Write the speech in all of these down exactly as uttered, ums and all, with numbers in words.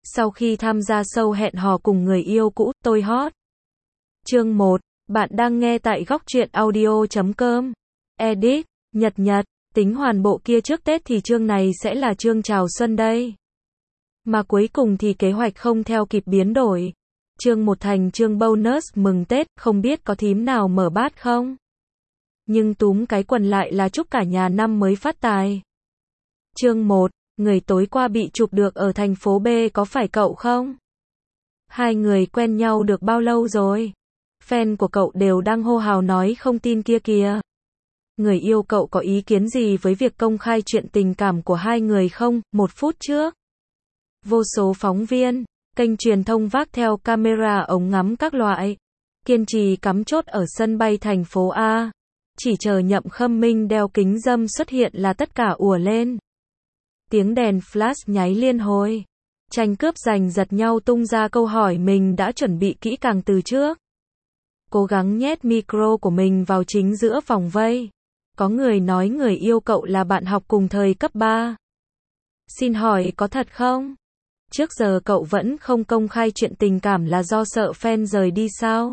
Sau khi tham gia show hẹn hò cùng người yêu cũ, tôi hot. Chương một. Bạn đang nghe tại góc truyện audio chấm com. Edit. Nhật Nhật. Tính hoàn bộ kia trước Tết thì chương này sẽ là chương chào xuân đây. Mà cuối cùng thì kế hoạch không theo kịp biến đổi. Chương một thành chương bonus mừng Tết, không biết có thím nào mở bát không? Nhưng túm cái quần lại là chúc cả nhà năm mới phát tài. Chương một. Người tối qua bị chụp được ở thành phố B có phải cậu không? Hai người quen nhau được bao lâu rồi? Fan của cậu đều đang hô hào nói không tin kia kìa. Người yêu cậu có ý kiến gì với việc công khai chuyện tình cảm của hai người không? Một phút trước, vô số phóng viên, kênh truyền thông vác theo camera ống ngắm các loại, kiên trì cắm chốt ở sân bay thành phố A. Chỉ chờ Nhậm Khâm Minh đeo kính râm xuất hiện là tất cả ùa lên. Tiếng đèn flash nháy liên hồi. Tranh cướp giành giật nhau tung ra câu hỏi mình đã chuẩn bị kỹ càng từ trước. Cố gắng nhét micro của mình vào chính giữa vòng vây. Có người nói người yêu cậu là bạn học cùng thời cấp ba. Xin hỏi có thật không? Trước giờ cậu vẫn không công khai chuyện tình cảm là do sợ fan rời đi sao?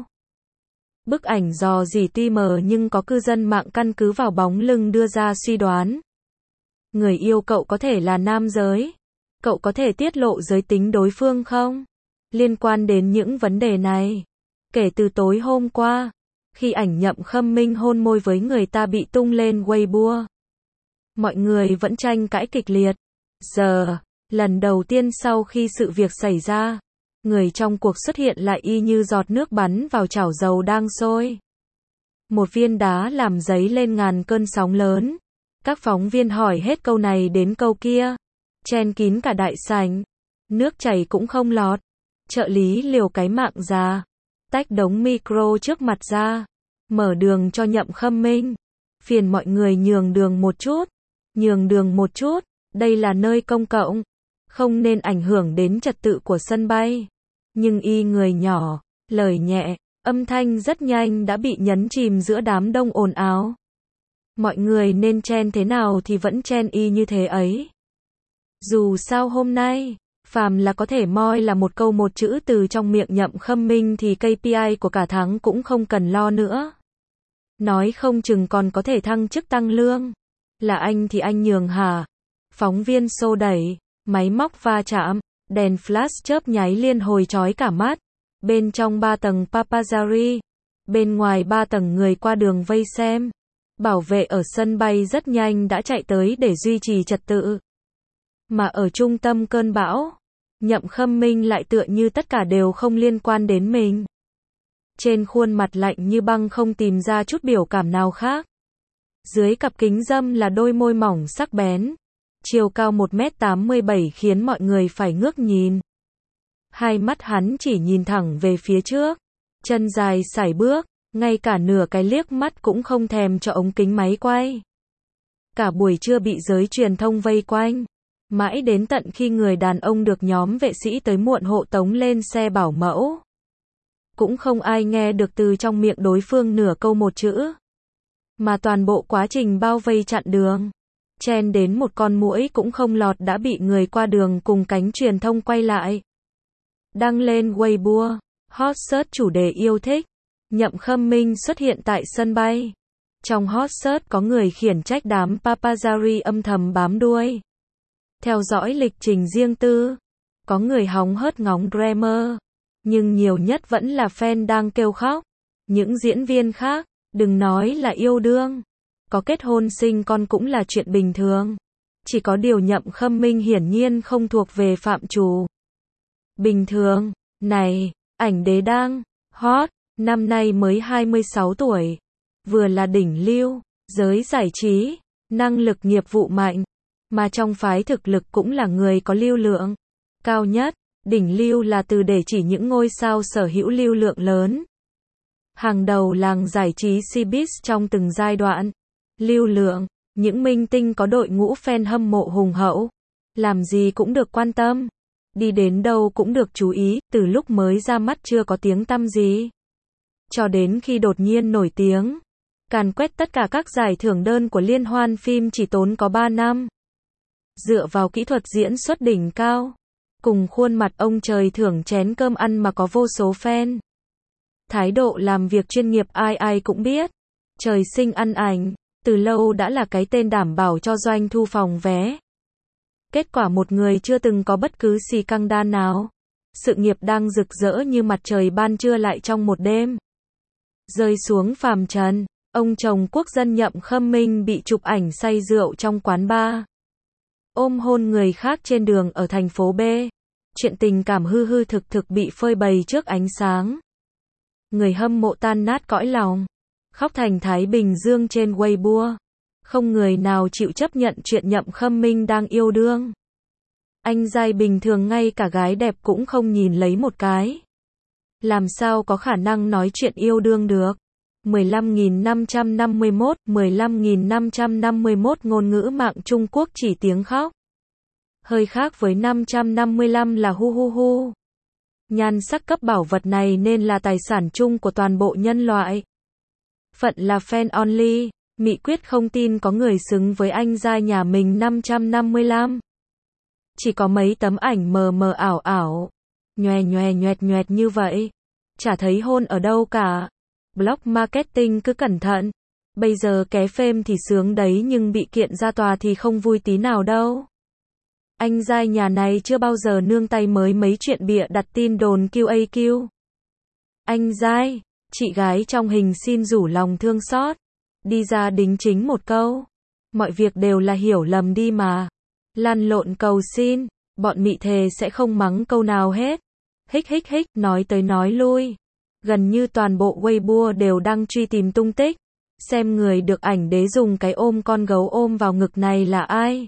Bức ảnh dò dỉ tuy mờ nhưng có cư dân mạng căn cứ vào bóng lưng đưa ra suy đoán. Người yêu cậu có thể là nam giới. Cậu có thể tiết lộ giới tính đối phương không? Liên quan đến những vấn đề này, kể từ tối hôm qua, khi ảnh Nhậm Khâm Minh hôn môi với người ta bị tung lên Weibo, mọi người vẫn tranh cãi kịch liệt. Giờ, lần đầu tiên sau khi sự việc xảy ra, người trong cuộc xuất hiện lại y như giọt nước bắn vào chảo dầu đang sôi. Một viên đá làm dấy lên ngàn cơn sóng lớn. Các phóng viên hỏi hết câu này đến câu kia, chen kín cả đại sảnh, nước chảy cũng không lọt. Trợ lý liều cái mạng ra, tách đống micro trước mặt ra, mở đường cho Nhậm Khâm Minh. Phiền mọi người nhường đường một chút, nhường đường một chút, đây là nơi công cộng, không nên ảnh hưởng đến trật tự của sân bay. Nhưng y người nhỏ, lời nhẹ, âm thanh rất nhanh đã bị nhấn chìm giữa đám đông ồn ào. Mọi người nên chen thế nào thì vẫn chen y như thế ấy. Dù sao hôm nay, phàm là có thể moi là một câu một chữ từ trong miệng Nhậm Khâm Minh thì ca pê i của cả tháng cũng không cần lo nữa. Nói không chừng còn có thể thăng chức tăng lương. Là anh thì anh nhường hả? Phóng viên xô đẩy, máy móc va chạm, đèn flash chớp nháy liên hồi chói cả mắt. Bên trong ba tầng paparazzi, bên ngoài ba tầng người qua đường vây xem. Bảo vệ ở sân bay rất nhanh đã chạy tới để duy trì trật tự. Mà ở trung tâm cơn bão, Nhậm Khâm Minh lại tựa như tất cả đều không liên quan đến mình. Trên khuôn mặt lạnh như băng không tìm ra chút biểu cảm nào khác. Dưới cặp kính râm là đôi môi mỏng sắc bén. Chiều cao một mét tám mươi bảy khiến mọi người phải ngước nhìn. Hai mắt hắn chỉ nhìn thẳng về phía trước. Chân dài sải bước, ngay cả nửa cái liếc mắt cũng không thèm cho ống kính máy quay. Cả buổi trưa bị giới truyền thông vây quanh. Mãi đến tận khi người đàn ông được nhóm vệ sĩ tới muộn hộ tống lên xe bảo mẫu. Cũng không ai nghe được từ trong miệng đối phương nửa câu một chữ. Mà toàn bộ quá trình bao vây chặn đường, chen đến một con muỗi cũng không lọt đã bị người qua đường cùng cánh truyền thông quay lại. Đăng lên Weibo, hot search chủ đề yêu thích. Nhậm Khâm Minh xuất hiện tại sân bay. Trong hot search có người khiển trách đám paparazzi âm thầm bám đuôi, theo dõi lịch trình riêng tư. Có người hóng hớt ngóng grammar. Nhưng nhiều nhất vẫn là fan đang kêu khóc. Những diễn viên khác, đừng nói là yêu đương, có kết hôn sinh con cũng là chuyện bình thường. Chỉ có điều Nhậm Khâm Minh hiển nhiên không thuộc về phạm trù bình thường. Này, ảnh đế đang hot, năm nay mới hai mươi sáu tuổi. Vừa là đỉnh lưu, giới giải trí, năng lực nghiệp vụ mạnh. Mà trong phái thực lực cũng là người có lưu lượng cao nhất. Đỉnh lưu là từ để chỉ những ngôi sao sở hữu lưu lượng lớn. Hàng đầu làng giải trí showbiz trong từng giai đoạn. Lưu lượng, những minh tinh có đội ngũ fan hâm mộ hùng hậu. Làm gì cũng được quan tâm. Đi đến đâu cũng được chú ý, từ lúc mới ra mắt chưa có tiếng tăm gì. Cho đến khi đột nhiên nổi tiếng. Càn quét tất cả các giải thưởng đơn của liên hoan phim chỉ tốn có ba năm. Dựa vào kỹ thuật diễn xuất đỉnh cao, Cùng khuôn mặt ông trời thưởng chén cơm ăn mà có vô số fan. Thái độ làm việc chuyên nghiệp ai ai cũng biết. Trời sinh ăn ảnh, từ lâu đã là cái tên đảm bảo cho doanh thu phòng vé. Kết quả một người chưa từng có bất cứ xì căng đan nào. Sự nghiệp đang rực rỡ như mặt trời ban trưa lại trong một đêm rơi xuống phàm trần. Ông chồng quốc dân Nhậm Khâm Minh bị chụp ảnh say rượu trong quán bar, ôm hôn người khác trên đường ở thành phố B. Chuyện tình cảm hư hư thực thực bị phơi bày trước ánh sáng. Người hâm mộ tan nát cõi lòng, khóc thành Thái Bình Dương trên Weibo. Không người nào chịu chấp nhận chuyện Nhậm Khâm Minh đang yêu đương. Anh giai bình thường ngay cả gái đẹp cũng không nhìn lấy một cái. Làm sao có khả năng nói chuyện yêu đương được? mười lăm nghìn năm trăm năm mươi mốt, mười lăm nghìn năm trăm năm mươi mốt ngôn ngữ mạng Trung Quốc chỉ tiếng khóc. Hơi khác với năm trăm năm mươi lăm là hu hu hu. Nhan sắc cấp bảo vật này nên là tài sản chung của toàn bộ nhân loại. Phận là fan only, Mỹ quyết không tin có người xứng với anh giai nhà mình năm trăm năm mươi lăm. Chỉ có mấy tấm ảnh mờ mờ ảo ảo, nhòe nhòe nhoẹt nhoẹt như vậy. Chả thấy hôn ở đâu cả. Blog marketing cứ cẩn thận. Bây giờ ké phêm thì sướng đấy nhưng bị kiện ra tòa thì không vui tí nào đâu. Anh giai nhà này chưa bao giờ nương tay mới mấy chuyện bịa đặt tin đồn quy a quy. Anh giai, chị gái trong hình xin rủ lòng thương xót. Đi ra đính chính một câu. Mọi việc đều là hiểu lầm đi mà. Lăn lộn cầu xin, bọn Mị thề sẽ không mắng câu nào hết. Hích hích hích, nói tới nói lui. Gần như toàn bộ Weibo đều đang truy tìm tung tích. Xem người được ảnh đế dùng cái ôm con gấu ôm vào ngực này là ai.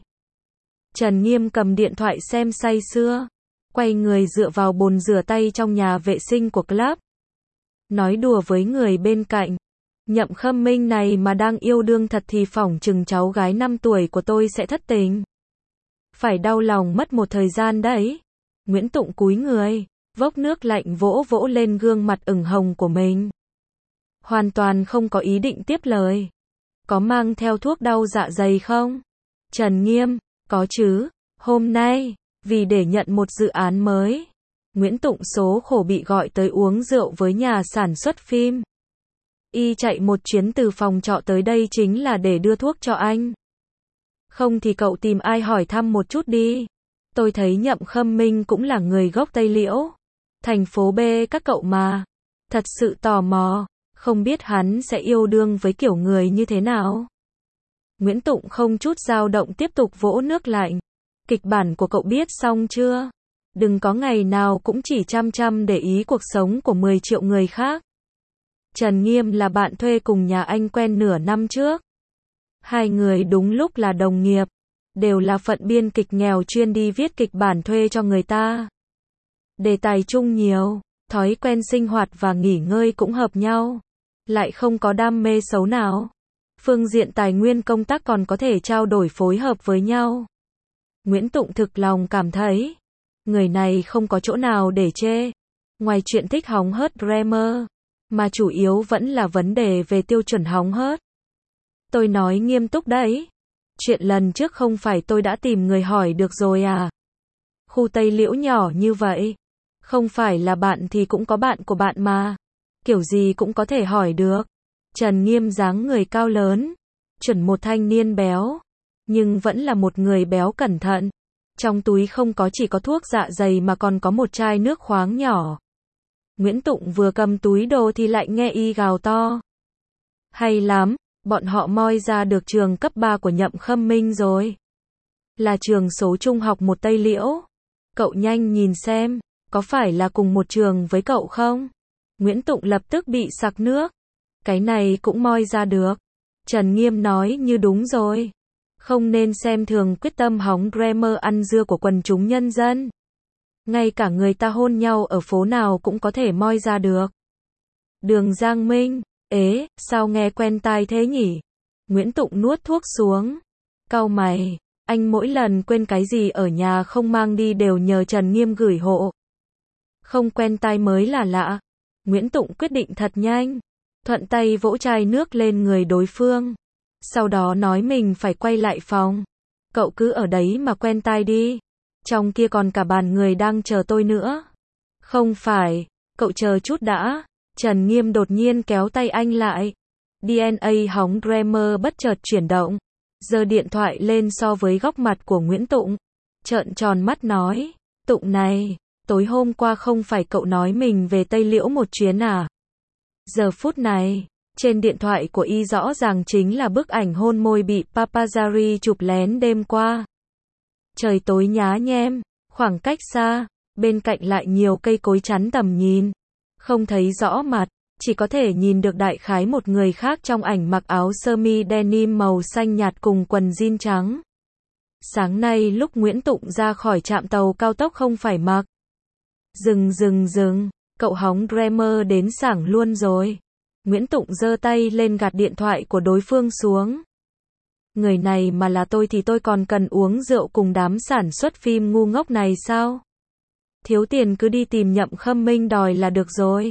Trần Nghiêm cầm điện thoại xem say sưa. Quay người dựa vào bồn rửa tay trong nhà vệ sinh của club. Nói đùa với người bên cạnh. Nhậm Khâm Minh này mà đang yêu đương thật thì phỏng chừng cháu gái năm tuổi của tôi sẽ thất tình. Phải đau lòng mất một thời gian đấy. Nguyễn Tụng cúi người, vốc nước lạnh vỗ vỗ lên gương mặt ửng hồng của mình. Hoàn toàn không có ý định tiếp lời. Có mang theo thuốc đau dạ dày không? Trần Nghiêm, có chứ. Hôm nay, vì để nhận một dự án mới, Nguyễn Tụng số khổ bị gọi tới uống rượu với nhà sản xuất phim. Y chạy một chuyến từ phòng trọ tới đây chính là để đưa thuốc cho anh. Không thì cậu tìm ai hỏi thăm một chút đi. Tôi thấy Nhậm Khâm Minh cũng là người gốc Tây Liễu. Thành phố B các cậu mà. Thật sự tò mò, không biết hắn sẽ yêu đương với kiểu người như thế nào. Nguyễn Tụng không chút dao động tiếp tục vỗ nước lạnh. Kịch bản của cậu biết xong chưa? Đừng có ngày nào cũng chỉ chăm chăm để ý cuộc sống của mười triệu người khác. Trần Nghiêm là bạn thuê cùng nhà anh quen nửa năm trước. Hai người đúng lúc là đồng nghiệp. Đều là phận biên kịch nghèo chuyên đi viết kịch bản thuê cho người ta. Đề tài chung nhiều, thói quen sinh hoạt và nghỉ ngơi cũng hợp nhau. Lại không có đam mê xấu nào. Phương diện tài nguyên công tác còn có thể trao đổi phối hợp với nhau. Nguyễn Tụng thực lòng cảm thấy, người này không có chỗ nào để chê. Ngoài chuyện thích hóng hớt grammar, mà chủ yếu vẫn là vấn đề về tiêu chuẩn hóng hớt. Tôi nói nghiêm túc đấy. Chuyện lần trước không phải tôi đã tìm người hỏi được rồi à? Khu Tây Liễu nhỏ như vậy. Không phải là bạn thì cũng có bạn của bạn mà. Kiểu gì cũng có thể hỏi được. Trần Nghiêm dáng người cao lớn. Chuẩn một thanh niên béo. Nhưng vẫn là một người béo cẩn thận. Trong túi không có chỉ có thuốc dạ dày mà còn có một chai nước khoáng nhỏ. Nguyễn Tụng vừa cầm túi đồ thì lại nghe y gào to. Hay lắm, bọn họ moi ra được trường cấp ba của Nhậm Khâm Minh rồi. Là trường số trung học một Tây Liễu. Cậu nhanh nhìn xem, có phải là cùng một trường với cậu không? Nguyễn Tụng lập tức bị sặc nước. Cái này cũng moi ra được. Trần Nghiêm nói như đúng rồi. Không nên xem thường quyết tâm hóng grammar ăn dưa của quần chúng nhân dân. Ngay cả người ta hôn nhau ở phố nào cũng có thể moi ra được. Đường Giang Minh, ế, sao nghe quen tai thế nhỉ? Nguyễn Tụng nuốt thuốc xuống. Cau mày, anh mỗi lần quên cái gì ở nhà không mang đi đều nhờ Trần Nghiêm gửi hộ. Không quen tai mới là lạ. Nguyễn Tụng quyết định thật nhanh. Thuận tay vỗ chai nước lên người đối phương. Sau đó nói mình phải quay lại phòng. Cậu cứ ở đấy mà quen tai đi. Trong kia còn cả bàn người đang chờ tôi nữa. Không phải, cậu chờ chút đã. Trần Nghiêm đột nhiên kéo tay anh lại. đê en a hóng Dreamer bất chợt chuyển động. Giơ điện thoại lên so với góc mặt của Nguyễn Tụng. Trợn tròn mắt nói. Tụng này, tối hôm qua không phải cậu nói mình về Tây Liễu một chuyến à? Giờ phút này, trên điện thoại của y rõ ràng chính là bức ảnh hôn môi bị paparazzi chụp lén đêm qua. Trời tối nhá nhem, khoảng cách xa, bên cạnh lại nhiều cây cối chắn tầm nhìn. Không thấy rõ mặt, chỉ có thể nhìn được đại khái một người khác trong ảnh mặc áo sơ mi denim màu xanh nhạt cùng quần jean trắng. Sáng nay lúc Nguyễn Tụng ra khỏi trạm tàu cao tốc không phải mặc. Dừng dừng dừng, cậu hóng Dreamer đến sảng luôn rồi. Nguyễn Tụng giơ tay lên gạt điện thoại của đối phương xuống. Người này mà là tôi thì tôi còn cần uống rượu cùng đám sản xuất phim ngu ngốc này sao? Thiếu tiền cứ đi tìm Nhậm Khâm Minh đòi là được rồi.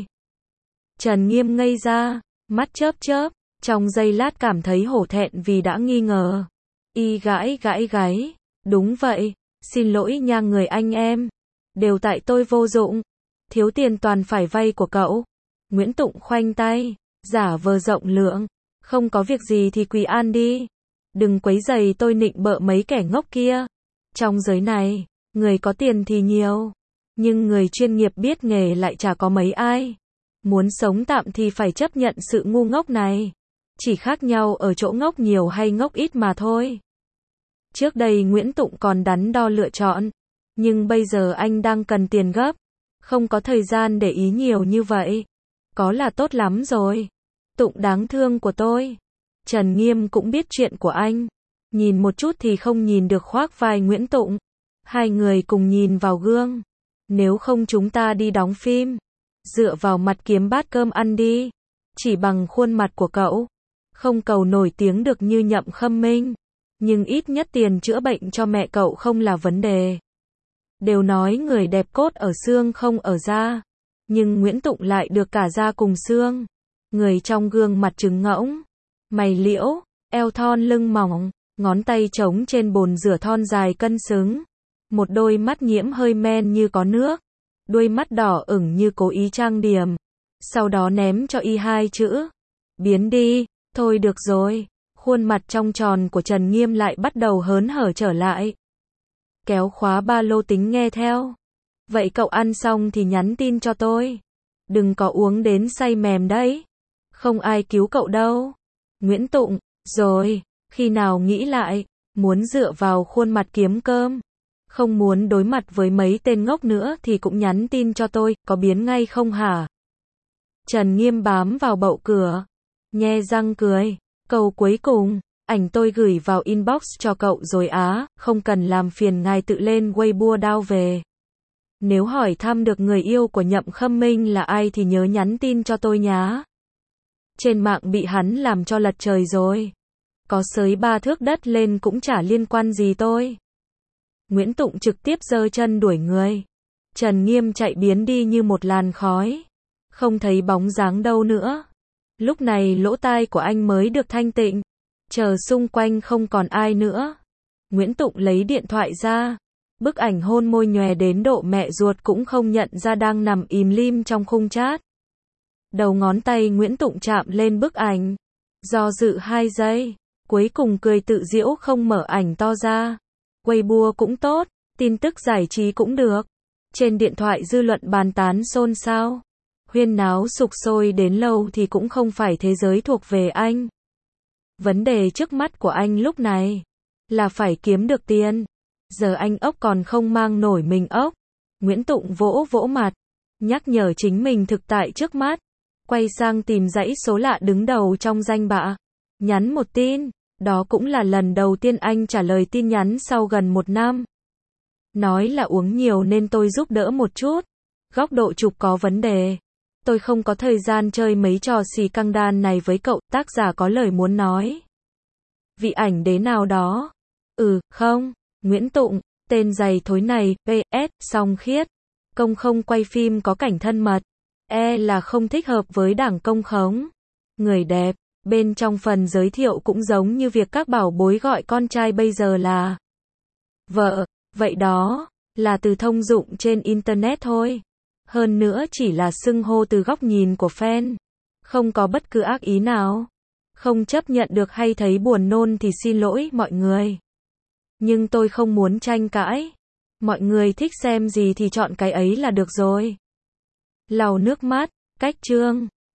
Trần Nghiêm ngây ra, mắt chớp chớp, trong giây lát cảm thấy hổ thẹn vì đã nghi ngờ. Y gãi gãi gáy, đúng vậy, xin lỗi nha người anh em. Đều tại tôi vô dụng, thiếu tiền toàn phải vay của cậu. Nguyễn Tụng khoanh tay, giả vờ rộng lượng, không có việc gì thì quỳ an đi. Đừng quấy rầy tôi nịnh bợ mấy kẻ ngốc kia. Trong giới này, người có tiền thì nhiều, nhưng người chuyên nghiệp biết nghề lại chả có mấy ai. Muốn sống tạm thì phải chấp nhận sự ngu ngốc này. Chỉ khác nhau ở chỗ ngốc nhiều hay ngốc ít mà thôi. Trước đây Nguyễn Tụng còn đắn đo lựa chọn, nhưng bây giờ anh đang cần tiền gấp, không có thời gian để ý nhiều như vậy. Có là tốt lắm rồi. Tụng đáng thương của tôi. Trần Nghiêm cũng biết chuyện của anh. Nhìn một chút thì không nhìn được khoác vai Nguyễn Tụng. Hai người cùng nhìn vào gương. Nếu không chúng ta đi đóng phim. Dựa vào mặt kiếm bát cơm ăn đi. Chỉ bằng khuôn mặt của cậu. Không cầu nổi tiếng được như Nhậm Khâm Minh. Nhưng ít nhất tiền chữa bệnh cho mẹ cậu không là vấn đề. Đều nói người đẹp cốt ở xương không ở da. Nhưng Nguyễn Tụng lại được cả da cùng xương. Người trong gương mặt trứng ngỗng. Mày liễu, eo thon lưng mỏng, ngón tay trống trên bồn rửa thon dài cân xứng. Một đôi mắt nhiễm hơi men như có nước. Đuôi mắt đỏ ửng như cố ý trang điểm. Sau đó ném cho y hai chữ. Biến đi, thôi được rồi. Khuôn mặt trong tròn của Trần Nghiêm lại bắt đầu hớn hở trở lại. Kéo khóa ba lô tính nghe theo. Vậy cậu ăn xong thì nhắn tin cho tôi. Đừng có uống đến say mềm đấy. Không ai cứu cậu đâu. Nguyễn Tụng, rồi, khi nào nghĩ lại, muốn dựa vào khuôn mặt kiếm cơm. Không muốn đối mặt với mấy tên ngốc nữa thì cũng nhắn tin cho tôi, có biến ngay không hả? Trần Nghiêm bám vào bậu cửa. Nhe răng cười. Câu cuối cùng, ảnh tôi gửi vào inbox cho cậu rồi á, không cần làm phiền ngài tự lên Weibo đao về. Nếu hỏi thăm được người yêu của Nhậm Khâm Minh là ai thì nhớ nhắn tin cho tôi nhá. Trên mạng bị hắn làm cho lật trời rồi. Có xới ba thước đất lên cũng chả liên quan gì tôi. Nguyễn Tụng trực tiếp giơ chân đuổi người. Trần Nghiêm chạy biến đi như một làn khói. Không thấy bóng dáng đâu nữa. Lúc này lỗ tai của anh mới được thanh tịnh. Chờ xung quanh không còn ai nữa. Nguyễn Tụng lấy điện thoại ra. Bức ảnh hôn môi nhòe đến độ mẹ ruột cũng không nhận ra đang nằm im lim trong khung chat. Đầu ngón tay Nguyễn Tụng chạm lên bức ảnh. Do dự hai giây. Cuối cùng cười tự giễu không mở ảnh to ra. Weibo cũng tốt. Tin tức giải trí cũng được. Trên điện thoại dư luận bàn tán xôn xao. Huyên náo sục sôi đến lâu thì cũng không phải thế giới thuộc về anh. Vấn đề trước mắt của anh lúc này là phải kiếm được tiền. Giờ anh ốc còn không mang nổi mình ốc. Nguyễn Tụng vỗ vỗ mặt, nhắc nhở chính mình thực tại trước mắt. Quay sang tìm dãy số lạ đứng đầu trong danh bạ. Nhắn một tin. Đó cũng là lần đầu tiên anh trả lời tin nhắn sau gần một năm. Nói là uống nhiều nên tôi giúp đỡ một chút. Góc độ chụp có vấn đề. Tôi không có thời gian chơi mấy trò xì căng đan này với cậu, tác giả có lời muốn nói. Vị ảnh đế nào đó. Ừ, không, Nguyễn Tụng, tên dày thối này, pê ét, song khiết. Công không quay phim có cảnh thân mật. E là không thích hợp với đảng công khống. Người đẹp, bên trong phần giới thiệu cũng giống như việc các bảo bối gọi con trai bây giờ là vợ, vậy đó. là từ thông dụng trên Internet thôi. Hơn nữa chỉ là xưng hô từ góc nhìn của fan. Không có bất cứ ác ý nào. Không chấp nhận được hay thấy buồn nôn thì xin lỗi mọi người. Nhưng tôi không muốn tranh cãi. Mọi người thích xem gì thì chọn cái ấy là được rồi. Lau nước mắt, cách chương.